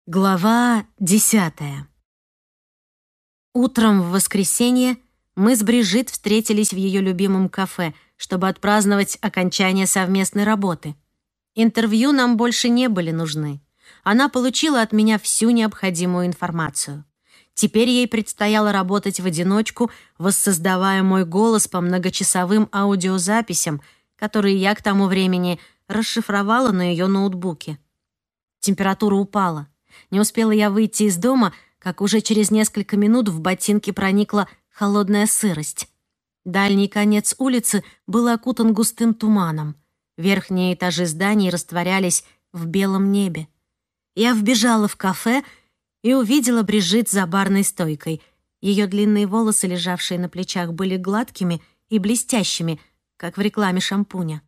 Глава 10. Утром в воскресенье мы с Брижит встретились в ее любимом кафе, чтобы отпраздновать окончание совместной работы. Интервью нам больше не были нужны. Она получила от меня всю необходимую информацию. Теперь ей предстояло работать в одиночку, воссоздавая мой голос по многочасовым аудиозаписям, которые я к тому времени расшифровала на ее ноутбуке. Температура упала. Не успела я выйти из дома, как уже через несколько минут в ботинки проникла холодная сырость. Дальний конец улицы был окутан густым туманом. Верхние этажи зданий растворялись в белом небе. Я вбежала в кафе и увидела Брижит за барной стойкой. Ее длинные волосы, лежавшие на плечах, были гладкими и блестящими, как в рекламе шампуня.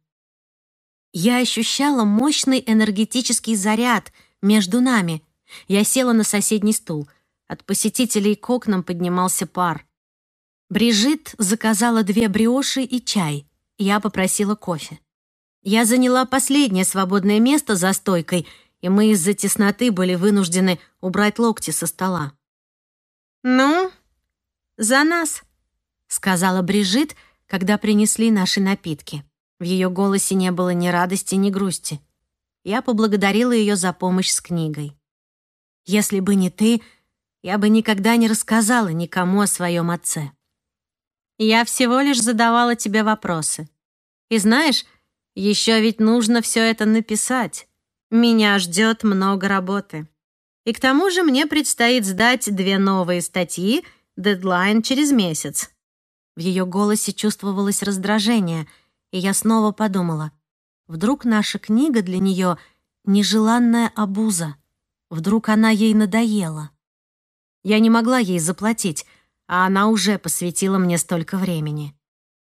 Я ощущала мощный энергетический заряд между нами. Я села на соседний стул. От посетителей к окнам поднимался пар. Брижит заказала 2 бриоши и чай. Я попросила кофе. Я заняла последнее свободное место за стойкой, и мы из-за тесноты были вынуждены убрать локти со стола. «Ну, за нас», — сказала Брижит, когда принесли наши напитки. В ее голосе не было ни радости, ни грусти. Я поблагодарила ее за помощь с книгой. «Если бы не ты, я бы никогда не рассказала никому о своем отце. Я всего лишь задавала тебе вопросы. И знаешь, еще ведь нужно все это написать. Меня ждет много работы. И к тому же мне предстоит сдать 2 новые статьи, дедлайн через месяц». В ее голосе чувствовалось раздражение, и я снова подумала, вдруг наша книга для нее нежеланная обуза. Вдруг она ей надоела. Я не могла ей заплатить, а она уже посвятила мне столько времени.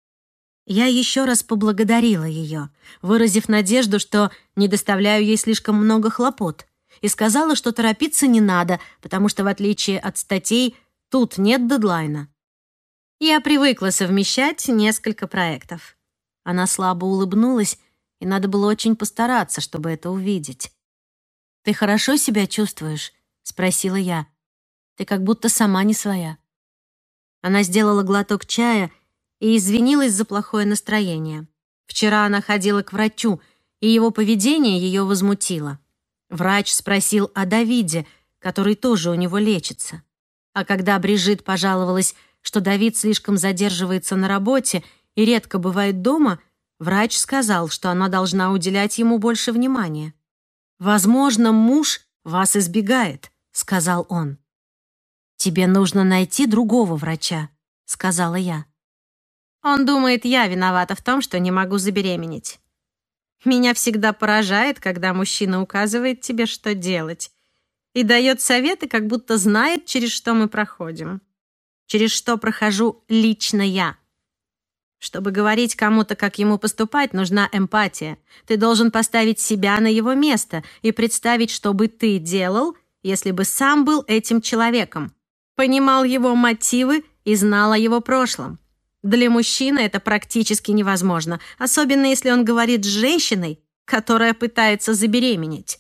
Я еще раз поблагодарила ее, выразив надежду, что не доставляю ей слишком много хлопот, и сказала, что торопиться не надо, потому что, в отличие от статей, тут нет дедлайна. Я привыкла совмещать несколько проектов. Она слабо улыбнулась, и надо было очень постараться, чтобы это увидеть. «Ты хорошо себя чувствуешь?» — спросила я. «Ты как будто сама не своя». Она сделала глоток чая и извинилась за плохое настроение. Вчера она ходила к врачу, и его поведение ее возмутило. Врач спросил о Давиде, который тоже у него лечится. А когда Брижит пожаловалась, что Давид слишком задерживается на работе и редко бывает дома, врач сказал, что она должна уделять ему больше внимания. «Возможно, муж вас избегает», — сказал он. «Тебе нужно найти другого врача», — сказала я. «Он думает, я виновата в том, что не могу забеременеть. Меня всегда поражает, когда мужчина указывает тебе, что делать, и дает советы, как будто знает, через что мы проходим. Через что прохожу лично я. Чтобы говорить кому-то, как ему поступать, нужна эмпатия. Ты должен поставить себя на его место и представить, что бы ты делал, если бы сам был этим человеком, понимал его мотивы и знал о его прошлом. Для мужчины это практически невозможно, особенно если он говорит с женщиной, которая пытается забеременеть».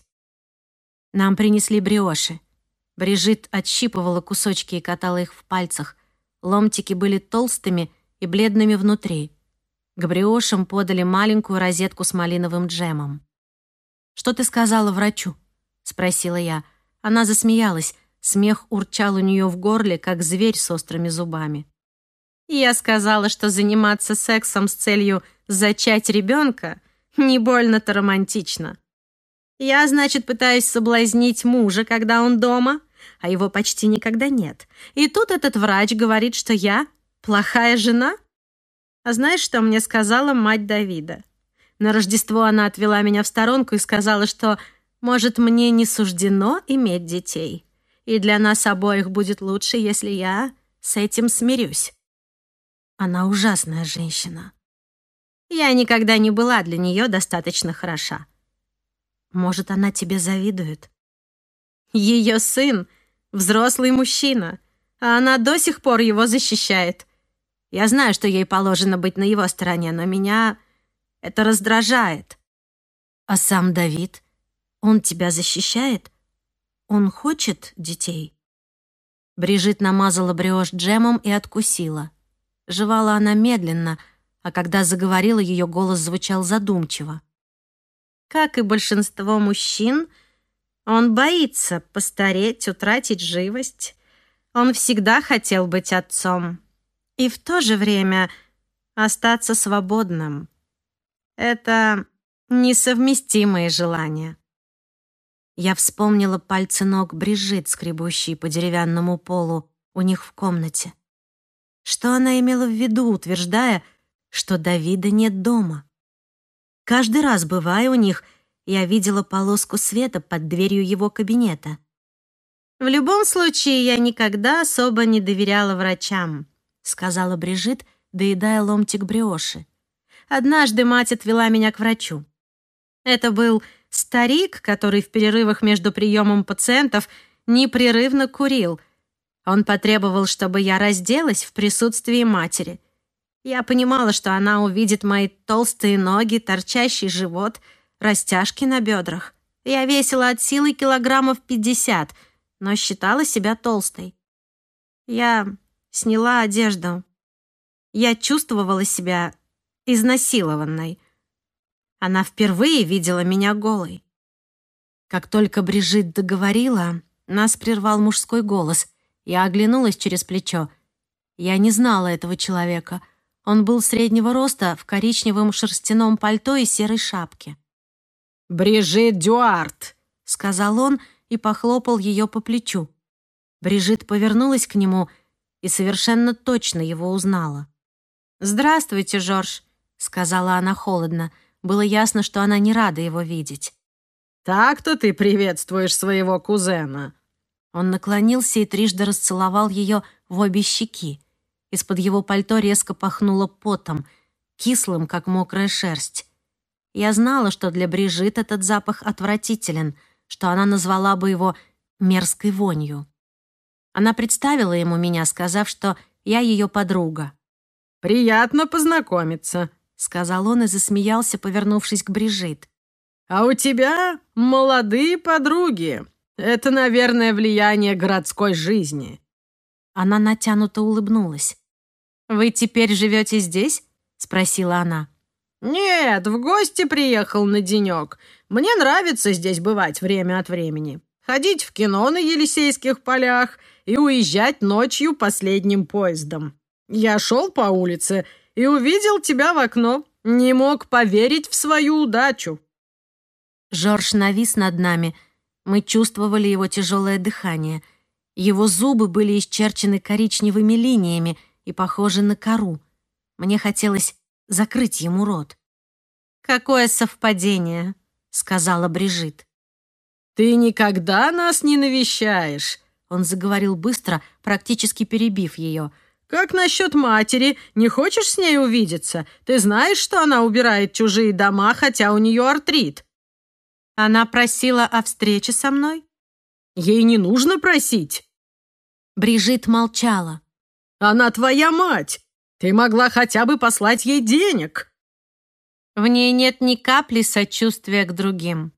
Нам принесли бриоши. Брижит отщипывала кусочки и катала их в пальцах. Ломтики были толстыми и бледными внутри. К бриошам подали маленькую розетку с малиновым джемом. «Что ты сказала врачу?» — спросила я. Она засмеялась. Смех урчал у нее в горле, как зверь с острыми зубами. «Я сказала, что заниматься сексом с целью зачать ребенка не больно-то романтично. Я, значит, пытаюсь соблазнить мужа, когда он дома, а его почти никогда нет. И тут этот врач говорит, что я плохая жена? А знаешь, что мне сказала мать Давида? На Рождество она отвела меня в сторонку и сказала, что, может, мне не суждено иметь детей, и для нас обоих будет лучше, если я с этим смирюсь. Она ужасная женщина. Я никогда не была для нее достаточно хороша. Может, она тебе завидует? Ее сын — взрослый мужчина, а она до сих пор его защищает. Я знаю, что ей положено быть на его стороне, но меня это раздражает». «А сам Давид? Он тебя защищает?» он хочет детей?» Брижит намазала брioche джемом и откусила. Жевала она медленно, а когда заговорила, ее голос звучал задумчиво. «Как и большинство мужчин, он боится постареть, утратить живость. Он всегда хотел быть отцом и в то же время остаться свободным. Это несовместимые желания». Я вспомнила пальцы ног Брижит, скребущие по деревянному полу у них в комнате. Что она имела в виду, утверждая, что Давида нет дома? Каждый раз, бывая у них, я видела полоску света под дверью его кабинета. «В любом случае, я никогда особо не доверяла врачам», — сказала Брижит, доедая ломтик бриоши. «Однажды мать отвела меня к врачу. Это был старик, который в перерывах между приемом пациентов непрерывно курил. Он потребовал, чтобы я разделась в присутствии матери. Я понимала, что она увидит мои толстые ноги, торчащий живот, растяжки на бедрах. Я весила от силы килограммов 50, но считала себя толстой. Я сняла одежду. Я чувствовала себя изнасилованной. Она впервые видела меня голой. Как только Брижит договорила, нас прервал мужской голос. Я оглянулась через плечо. Я не знала этого человека. Он был среднего роста, в коричневом шерстяном пальто и серой шапке. «Брижит Дюарт», — сказал он и похлопал ее по плечу. Брижит повернулась к нему и совершенно точно его узнала. «Здравствуйте, Жорж», — сказала она холодно. Было ясно, что она не рада его видеть. «Так-то ты приветствуешь своего кузена». Он наклонился и трижды расцеловал ее в обе щеки. Из-под его пальто резко пахнуло потом, кислым, как мокрая шерсть. Я знала, что для Брижит этот запах отвратителен, что она назвала бы его мерзкой вонью. Она представила ему меня, сказав, что я ее подруга. «Приятно познакомиться», — сказал он и засмеялся, повернувшись к Брижит. «А у тебя молодые подруги. Это, наверное, влияние городской жизни». Она натянуто улыбнулась. «Вы теперь живете здесь?» — спросила она. «Нет, в гости приехал на денек. Мне нравится здесь бывать время от времени. Ходить в кино на Елисейских полях и уезжать ночью последним поездом. Я шел по улице и увидел тебя в окно. Не мог поверить в свою удачу». Жорж навис над нами. Мы чувствовали его тяжелое дыхание. Его зубы были исчерчены коричневыми линиями и похожи на кору. Мне хотелось закрыть ему рот. «Какое совпадение», — сказала Брижит. «Ты никогда нас не навещаешь», — он заговорил быстро, практически перебив ее. «Как насчет матери? Не хочешь с ней увидеться? Ты знаешь, что она убирает чужие дома, хотя у нее артрит?» «Она просила о встрече со мной?» «Ей не нужно просить». Брижит молчала. «Она твоя мать. Ты могла хотя бы послать ей денег». В ней нет ни капли сочувствия к другим.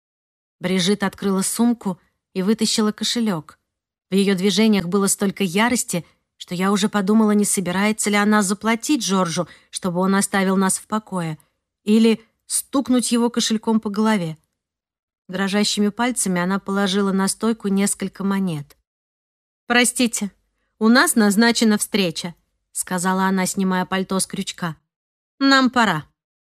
Брижит открыла сумку и вытащила кошелек. В ее движениях было столько ярости, что я уже подумала, не собирается ли она заплатить Жоржу, чтобы он оставил нас в покое, или стукнуть его кошельком по голове. Дрожащими пальцами она положила на стойку несколько монет. «Простите, у нас назначена встреча», — сказала она, снимая пальто с крючка. «Нам пора».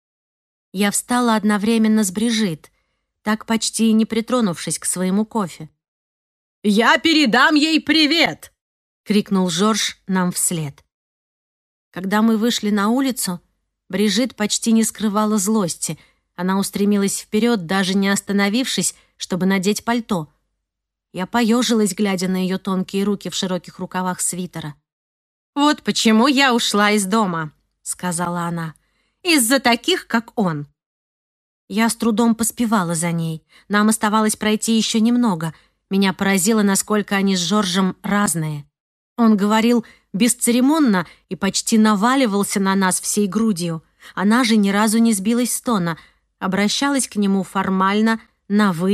Я встала одновременно с Брижит, так почти и не притронувшись к своему кофе. «Я передам ей привет!» — крикнул Жорж нам вслед. Когда мы вышли на улицу, Брижит почти не скрывала злости. Она устремилась вперед, даже не остановившись, чтобы надеть пальто. Я поежилась, глядя на ее тонкие руки в широких рукавах свитера. «Вот почему я ушла из дома», — сказала она. «Из-за таких, как он». Я с трудом поспевала за ней. Нам оставалось пройти еще немного. Меня поразило, насколько они с Жоржем разные. Он говорил бесцеремонно и почти наваливался на нас всей грудью. Она же ни разу не сбилась с тона, обращалась к нему формально, на «вы»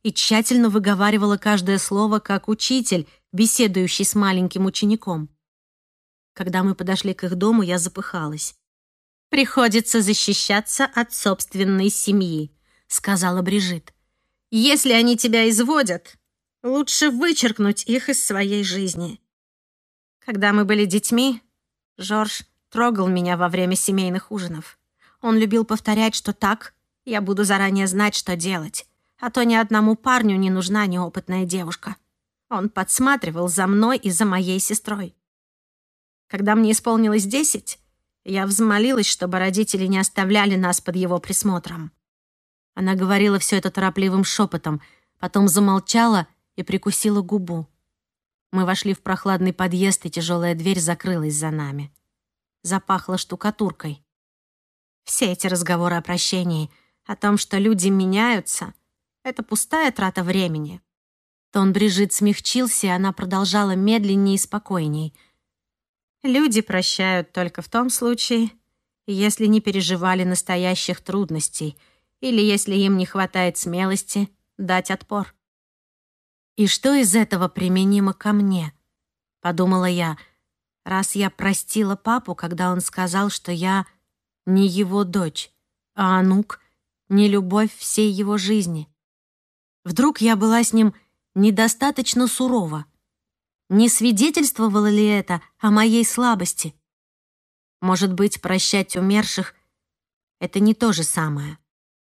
и тщательно выговаривала каждое слово, как учитель, беседующий с маленьким учеником. Когда мы подошли к их дому, я запыхалась. «Приходится защищаться от собственной семьи», — сказала Брижит. «Если они тебя изводят, лучше вычеркнуть их из своей жизни». Когда мы были детьми, Жорж трогал меня во время семейных ужинов. Он любил повторять, что так я буду заранее знать, что делать, а то ни одному парню не нужна неопытная девушка. Он подсматривал за мной и за моей сестрой. Когда мне исполнилось 10, я взмолилась, чтобы родители не оставляли нас под его присмотром. Она говорила все это торопливым шепотом, потом замолчала и прикусила губу. Мы вошли в прохладный подъезд, и тяжелая дверь закрылась за нами. Запахло штукатуркой. Все эти разговоры о прощении, о том, что люди меняются, это пустая трата времени. Тон Брижит смягчился, и она продолжала медленнее и спокойней. Люди прощают только в том случае, если не переживали настоящих трудностей или если им не хватает смелости дать отпор. «И что из этого применимо ко мне?» — подумала я, раз я простила папу, когда он сказал, что я не его дочь, а Анук — не любовь всей его жизни. Вдруг я была с ним недостаточно сурова? Не свидетельствовало ли это о моей слабости? Может быть, прощать умерших — это не то же самое.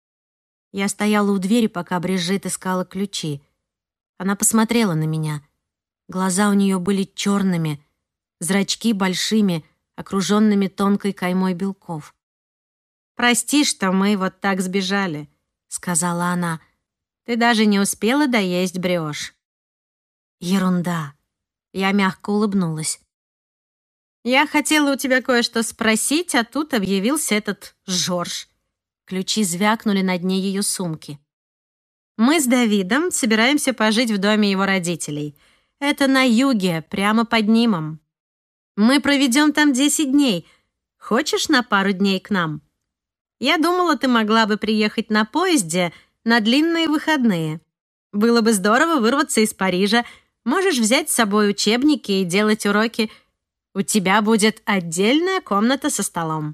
Я стояла у двери, пока Брижит искала ключи. Она посмотрела на меня. Глаза у нее были черными, зрачки большими, окруженными тонкой каймой белков. «Прости, что мы вот так сбежали», — сказала она. «Ты даже не успела доесть брioche». «Ерунда». Я мягко улыбнулась. «Я хотела у тебя кое-что спросить, а тут объявился этот Жорж». Ключи звякнули на дне ее сумки. «Мы с Давидом собираемся пожить в доме его родителей. Это на юге, прямо под Нимом. Мы проведем там 10 дней. Хочешь на пару дней к нам? Я думала, ты могла бы приехать на поезде на длинные выходные. Было бы здорово вырваться из Парижа. Можешь взять с собой учебники и делать уроки. У тебя будет отдельная комната со столом».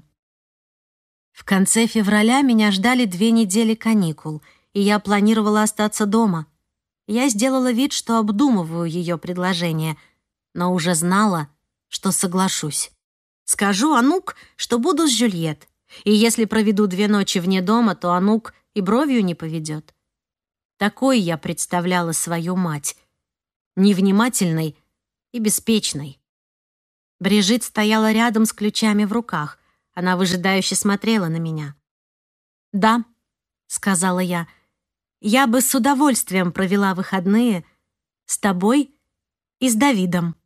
В конце февраля меня ждали 2 недели каникул, и я планировала остаться дома. Я сделала вид, что обдумываю ее предложение, но уже знала, что соглашусь. Скажу Анук, что буду с Жюльет, и если проведу 2 ночи вне дома, то Анук и бровью не поведет. Такой я представляла свою мать. Невнимательной и беспечной. Брижит стояла рядом с ключами в руках. Она выжидающе смотрела на меня. «Да», — сказала я бы с удовольствием провела выходные с тобой и с Давидом».